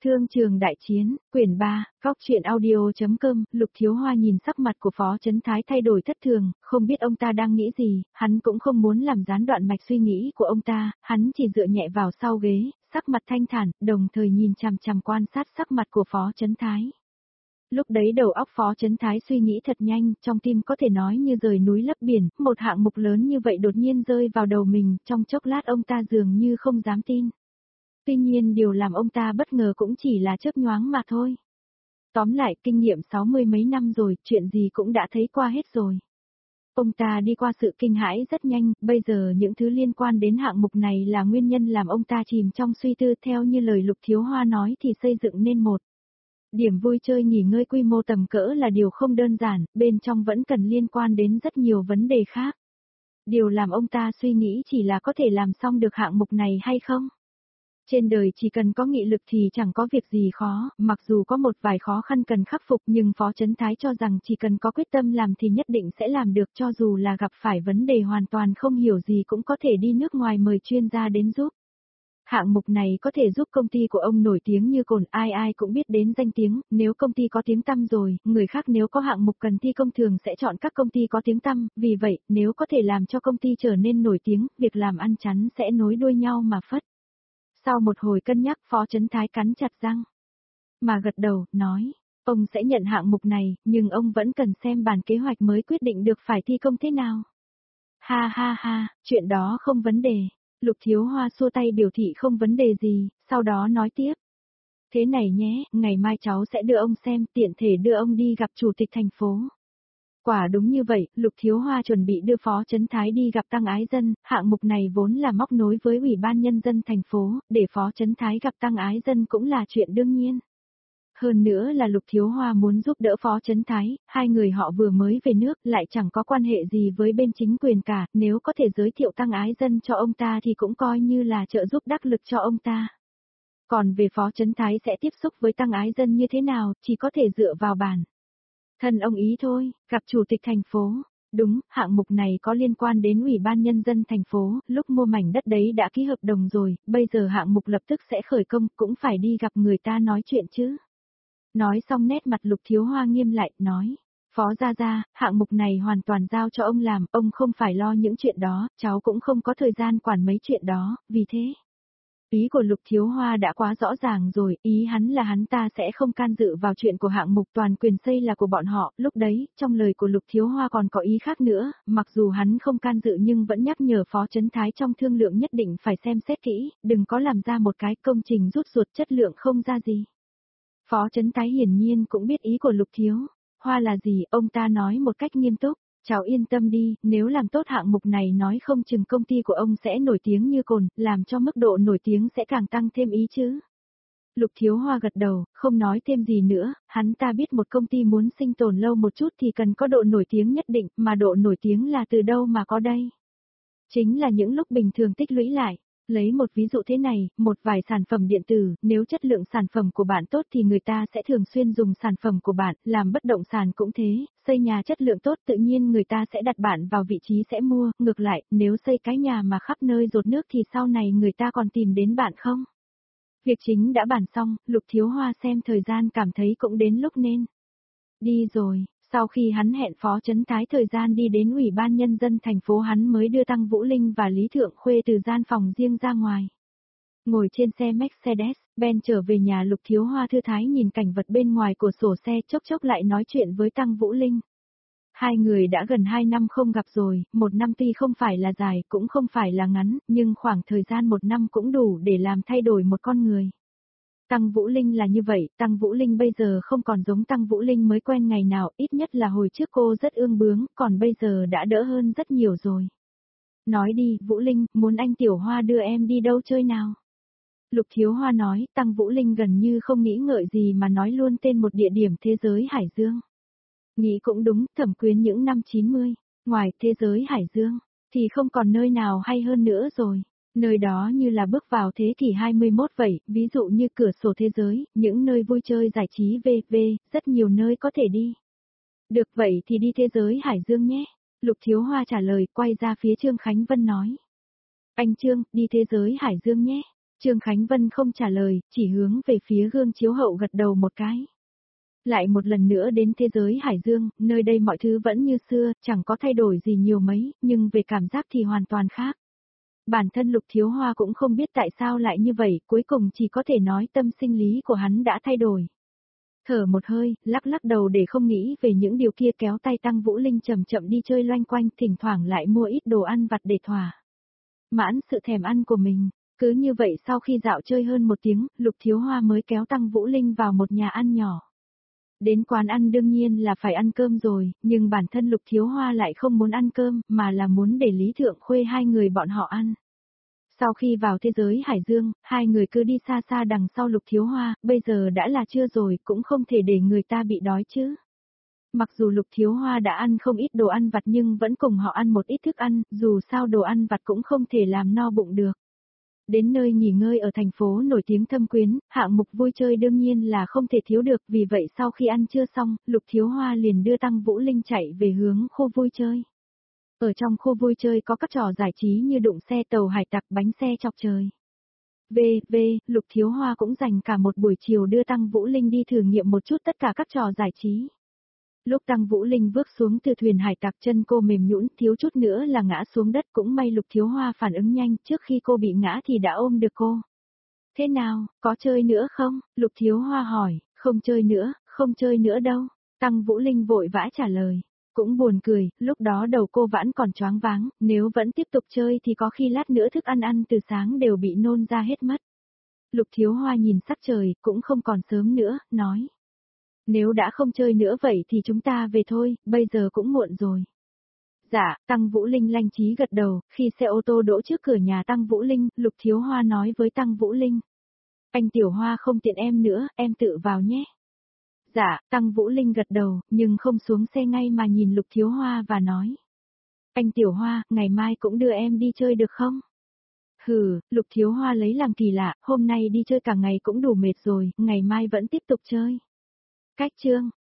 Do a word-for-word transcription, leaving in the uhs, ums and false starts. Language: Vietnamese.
Thương trường đại chiến, quyển ba, góc truyện audio.com, Lục Thiếu Hoa nhìn sắc mặt của Phó Chấn Thái thay đổi thất thường, không biết ông ta đang nghĩ gì, hắn cũng không muốn làm gián đoạn mạch suy nghĩ của ông ta, hắn chỉ dựa nhẹ vào sau ghế, sắc mặt thanh thản, đồng thời nhìn chằm chằm quan sát sắc mặt của Phó Chấn Thái. Lúc đấy đầu óc Phó Chấn Thái suy nghĩ thật nhanh, trong tim có thể nói như rời núi lấp biển, một hạng mục lớn như vậy đột nhiên rơi vào đầu mình, trong chốc lát ông ta dường như không dám tin. Tuy nhiên điều làm ông ta bất ngờ cũng chỉ là chớp nhoáng mà thôi. Tóm lại, kinh nghiệm sáu mươi mấy năm rồi, chuyện gì cũng đã thấy qua hết rồi. Ông ta đi qua sự kinh hãi rất nhanh, bây giờ những thứ liên quan đến hạng mục này là nguyên nhân làm ông ta chìm trong suy tư. Theo như lời Lục Thiếu Hoa nói thì xây dựng nên một điểm vui chơi nghỉ ngơi quy mô tầm cỡ là điều không đơn giản, bên trong vẫn cần liên quan đến rất nhiều vấn đề khác. Điều làm ông ta suy nghĩ chỉ là có thể làm xong được hạng mục này hay không. Trên đời chỉ cần có nghị lực thì chẳng có việc gì khó, mặc dù có một vài khó khăn cần khắc phục nhưng Phó Chấn Thái cho rằng chỉ cần có quyết tâm làm thì nhất định sẽ làm được, cho dù là gặp phải vấn đề hoàn toàn không hiểu gì cũng có thể đi nước ngoài mời chuyên gia đến giúp. Hạng mục này có thể giúp công ty của ông nổi tiếng như cồn, ai ai cũng biết đến danh tiếng, nếu công ty có tiếng tăm rồi, người khác nếu có hạng mục cần thi công thường sẽ chọn các công ty có tiếng tăm, vì vậy, nếu có thể làm cho công ty trở nên nổi tiếng, việc làm ăn chắn sẽ nối đuôi nhau mà phất. Sau một hồi cân nhắc, Phó Chấn Thái cắn chặt răng, mà gật đầu, nói, ông sẽ nhận hạng mục này, nhưng ông vẫn cần xem bản kế hoạch mới quyết định được phải thi công thế nào. Ha ha ha, chuyện đó không vấn đề. Lục Thiếu Hoa xua tay biểu thị không vấn đề gì, sau đó nói tiếp. Thế này nhé, ngày mai cháu sẽ đưa ông xem, tiện thể đưa ông đi gặp chủ tịch thành phố. Quả đúng như vậy, Lục Thiếu Hoa chuẩn bị đưa Phó Chấn Thái đi gặp Tăng Ái Dân, hạng mục này vốn là móc nối với Ủy ban Nhân dân thành phố, để Phó Chấn Thái gặp Tăng Ái Dân cũng là chuyện đương nhiên. Hơn nữa là Lục Thiếu Hoa muốn giúp đỡ Phó Chấn Thái, hai người họ vừa mới về nước lại chẳng có quan hệ gì với bên chính quyền cả, nếu có thể giới thiệu Tăng Ái Dân cho ông ta thì cũng coi như là trợ giúp đắc lực cho ông ta. Còn về Phó Chấn Thái sẽ tiếp xúc với Tăng Ái Dân như thế nào, chỉ có thể dựa vào bản thân ông ý thôi, gặp chủ tịch thành phố. Đúng, hạng mục này có liên quan đến Ủy ban Nhân dân thành phố, lúc mua mảnh đất đấy đã ký hợp đồng rồi, bây giờ hạng mục lập tức sẽ khởi công, cũng phải đi gặp người ta nói chuyện chứ. Nói xong nét mặt Lục Thiếu Hoa nghiêm lại, nói, Phó Gia Gia, hạng mục này hoàn toàn giao cho ông làm, ông không phải lo những chuyện đó, cháu cũng không có thời gian quản mấy chuyện đó, vì thế. Ý của Lục Thiếu Hoa đã quá rõ ràng rồi, ý hắn là hắn ta sẽ không can dự vào chuyện của hạng mục, toàn quyền xây là của bọn họ, lúc đấy, trong lời của Lục Thiếu Hoa còn có ý khác nữa, mặc dù hắn không can dự nhưng vẫn nhắc nhở Phó Chấn Thái trong thương lượng nhất định phải xem xét kỹ, đừng có làm ra một cái công trình rút ruột chất lượng không ra gì. Phó Chấn Thái hiển nhiên cũng biết ý của Lục Thiếu Hoa là gì, ông ta nói một cách nghiêm túc. Cháu yên tâm đi, nếu làm tốt hạng mục này nói không chừng công ty của ông sẽ nổi tiếng như cồn, làm cho mức độ nổi tiếng sẽ càng tăng thêm ý chứ. Lục Thiếu Hoa gật đầu, không nói thêm gì nữa, hắn ta biết một công ty muốn sinh tồn lâu một chút thì cần có độ nổi tiếng nhất định, mà độ nổi tiếng là từ đâu mà có đây? Chính là những lúc bình thường tích lũy lại. Lấy một ví dụ thế này, một vài sản phẩm điện tử, nếu chất lượng sản phẩm của bạn tốt thì người ta sẽ thường xuyên dùng sản phẩm của bạn, làm bất động sản cũng thế, xây nhà chất lượng tốt tự nhiên người ta sẽ đặt bạn vào vị trí sẽ mua, ngược lại, nếu xây cái nhà mà khắp nơi dột nước thì sau này người ta còn tìm đến bạn không? Việc chính đã bàn xong, Lục Thiếu Hoa xem thời gian cảm thấy cũng đến lúc nên đi rồi. Sau khi hắn hẹn Phó Chấn Thái thời gian đi đến Ủy ban Nhân dân thành phố, hắn mới đưa Tăng Vũ Linh và Lý Thượng Khuê từ gian phòng riêng ra ngoài. Ngồi trên xe Mercedes-Benz trở về nhà, Lục Thiếu Hoa thư thái nhìn cảnh vật bên ngoài cửa sổ xe, chốc chốc lại nói chuyện với Tăng Vũ Linh. Hai người đã gần hai năm không gặp rồi, một năm tuy không phải là dài cũng không phải là ngắn, nhưng khoảng thời gian một năm cũng đủ để làm thay đổi một con người. Tăng Vũ Linh là như vậy, Tăng Vũ Linh bây giờ không còn giống Tăng Vũ Linh mới quen ngày nào, ít nhất là hồi trước cô rất ương bướng, còn bây giờ đã đỡ hơn rất nhiều rồi. Nói đi, Vũ Linh, muốn anh Tiểu Hoa đưa em đi đâu chơi nào? Lục Thiếu Hoa nói, Tăng Vũ Linh gần như không nghĩ ngợi gì mà nói luôn tên một địa điểm thế giới Hải Dương. Nghĩ cũng đúng, Thẩm Quyến những năm chín mươi, ngoài thế giới Hải Dương, thì không còn nơi nào hay hơn nữa rồi. Nơi đó như là bước vào thế kỷ hai mươi mốt vậy, ví dụ như cửa sổ thế giới, những nơi vui chơi giải trí vân vân, rất nhiều nơi có thể đi. Được vậy thì đi thế giới Hải Dương nhé. Lục Thiếu Hoa trả lời, quay ra phía Trương Khánh Vân nói. Anh Trương, đi thế giới Hải Dương nhé. Trương Khánh Vân không trả lời, chỉ hướng về phía gương chiếu hậu gật đầu một cái. Lại một lần nữa đến thế giới Hải Dương, nơi đây mọi thứ vẫn như xưa, chẳng có thay đổi gì nhiều mấy, nhưng về cảm giác thì hoàn toàn khác. Bản thân Lục Thiếu Hoa cũng không biết tại sao lại như vậy, cuối cùng chỉ có thể nói tâm sinh lý của hắn đã thay đổi. Thở một hơi, lắc lắc đầu để không nghĩ về những điều kia, kéo tay Tăng Vũ Linh chậm chậm đi chơi loanh quanh, thỉnh thoảng lại mua ít đồ ăn vặt để thỏa mãn sự thèm ăn của mình. Cứ như vậy sau khi dạo chơi hơn một tiếng, Lục Thiếu Hoa mới kéo Tăng Vũ Linh vào một nhà ăn nhỏ. Đến quán ăn đương nhiên là phải ăn cơm rồi, nhưng bản thân Lục Thiếu Hoa lại không muốn ăn cơm, mà là muốn để Lý Thượng Khuê hai người bọn họ ăn. Sau khi vào thế giới Hải Dương, hai người cứ đi xa xa đằng sau Lục Thiếu Hoa, bây giờ đã là trưa rồi, cũng không thể để người ta bị đói chứ. Mặc dù Lục Thiếu Hoa đã ăn không ít đồ ăn vặt nhưng vẫn cùng họ ăn một ít thức ăn, dù sao đồ ăn vặt cũng không thể làm no bụng được. Đến nơi nghỉ ngơi ở thành phố nổi tiếng Thâm Quyến, hạng mục vui chơi đương nhiên là không thể thiếu được, vì vậy sau khi ăn trưa xong, Lục Thiếu Hoa liền đưa Tăng Vũ Linh chạy về hướng khu vui chơi. Ở trong khu vui chơi có các trò giải trí như đụng xe tàu hải tặc, bánh xe chọc trời. V. V. Lục Thiếu Hoa cũng dành cả một buổi chiều đưa Tăng Vũ Linh đi thử nghiệm một chút tất cả các trò giải trí. Lúc Tăng Vũ Linh bước xuống từ thuyền hải tặc, chân cô mềm nhũn, thiếu chút nữa là ngã xuống đất, cũng may Lục Thiếu Hoa phản ứng nhanh, trước khi cô bị ngã thì đã ôm được cô. Thế nào, có chơi nữa không? Lục Thiếu Hoa hỏi. Không chơi nữa, không chơi nữa đâu. Tăng Vũ Linh vội vã trả lời. Cũng buồn cười, lúc đó đầu cô vẫn còn choáng váng, nếu vẫn tiếp tục chơi thì có khi lát nữa thức ăn ăn từ sáng đều bị nôn ra hết mất. Lục Thiếu Hoa nhìn sắc trời, cũng không còn sớm nữa, nói. Nếu đã không chơi nữa vậy thì chúng ta về thôi, bây giờ cũng muộn rồi. Dạ, Tăng Vũ Linh lanh trí gật đầu, khi xe ô tô đỗ trước cửa nhà Tăng Vũ Linh, Lục Thiếu Hoa nói với Tăng Vũ Linh. Anh Tiểu Hoa không tiện em nữa, em tự vào nhé. Dạ, Tăng Vũ Linh gật đầu, nhưng không xuống xe ngay mà nhìn Lục Thiếu Hoa và nói. Anh Tiểu Hoa, ngày mai cũng đưa em đi chơi được không? Hừ, Lục Thiếu Hoa lấy làm kỳ lạ, hôm nay đi chơi cả ngày cũng đủ mệt rồi, ngày mai vẫn tiếp tục chơi. Cách chương